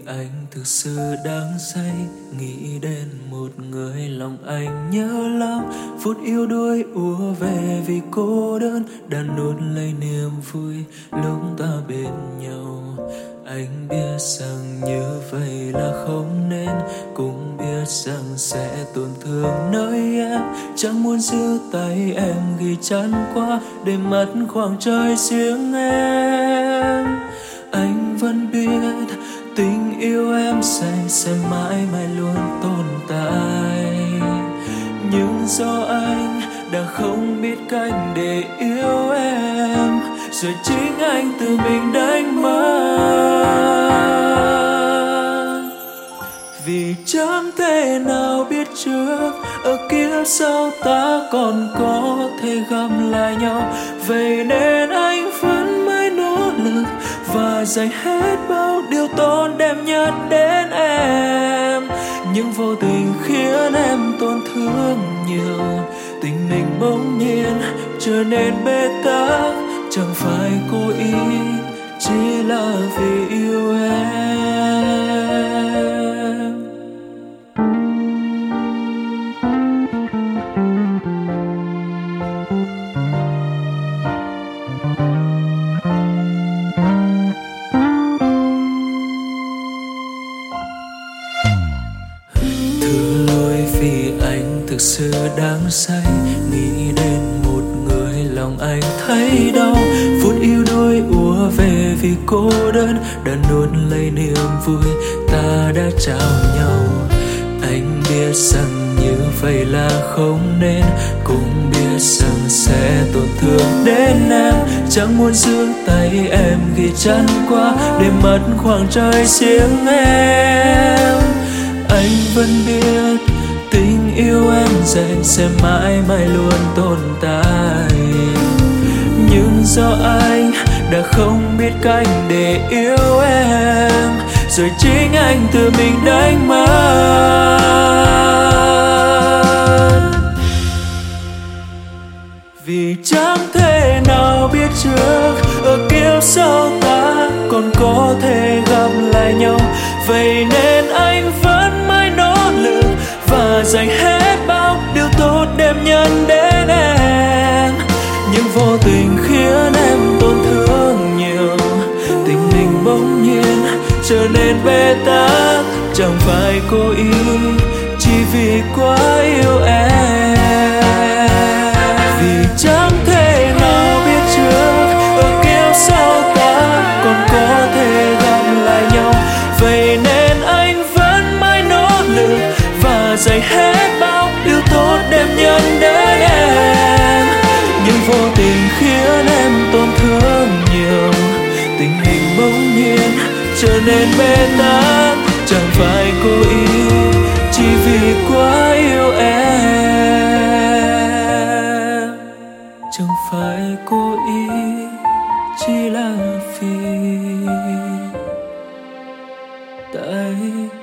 anh thực sự đang say, nghĩ đến một người lòng anh nhớ lắm. Phút yếu đuối ùa về vì cô đơn, đã nuốt lấy niềm vui lúc ta bên nhau. Anh biết rằng như vậy là không nên, cũng biết rằng sẽ tổn thương nơi em. Chẳng muốn giữ tay em ghi chắn qua để mất khoảng trời riêng em. Anh vẫn biết tình yêu em dành sẽ mãi mãi luôn tồn tại, nhưng do anh đã không biết cách để yêu em, rồi chính anh tự mình đánh mất. Vì chẳng thể nào biết trước ở kiếp sau ta còn có thể gặp lại nhau, vậy nên anh vẫn mãi nỗ lực và dành hết bao điều tốt đẹp nhất đến em. Nhưng vô tình khiến em tổn thương nhiều, tình mình bỗng nhiên trở nên bế tắc. Chẳng phải cố ý, chỉ là vì yêu em. Thứ lỗi vì anh thực sự đang say, nghĩ đến một người lòng anh thấy đau. Phút yếu đuối ùa về vì cô đơn, đã nuốt lấy niềm vui ta đã trao nhau. Anh biết rằng như vậy là không nên, cũng biết rằng sẽ tổn thương đến em. Chẳng muốn giữ tay em ghi chắn qua để mất khoảng trời riêng em. Anh vẫn biết tình yêu em dành sẽ mãi mãi luôn tồn tại, nhưng do anh đã không biết cách để yêu em, rồi chính anh tự mình đánh mất. Vì chẳng thể nào biết trước ở kiếp sau ta còn có thể gặp lại nhau, vậy nên anh vẫn mãi nỗ lực và dành hết bao điều tốt đẹp nhất đến em. Nhưng vô tình khiến em tổn thương nhiều, tình mình bỗng nhiên trở nên bế tắc. Chẳng phải cố ý, chỉ vì quá yêu em. Vì chẳng thể nào biết trước ở kiếp sau ta còn có thể gặp lại nhau, vậy nên anh vẫn mãi nỗ lực và dành hết bao điều tốt đẹp nhất đến em. Nhưng vô tình khiến em tổn thương nhiều, tình hình bỗng nhiên trở nên bế tắc. Chẳng phải cố ý, chỉ vì quá yêu em. Chẳng phải cố ý, chỉ là vì tại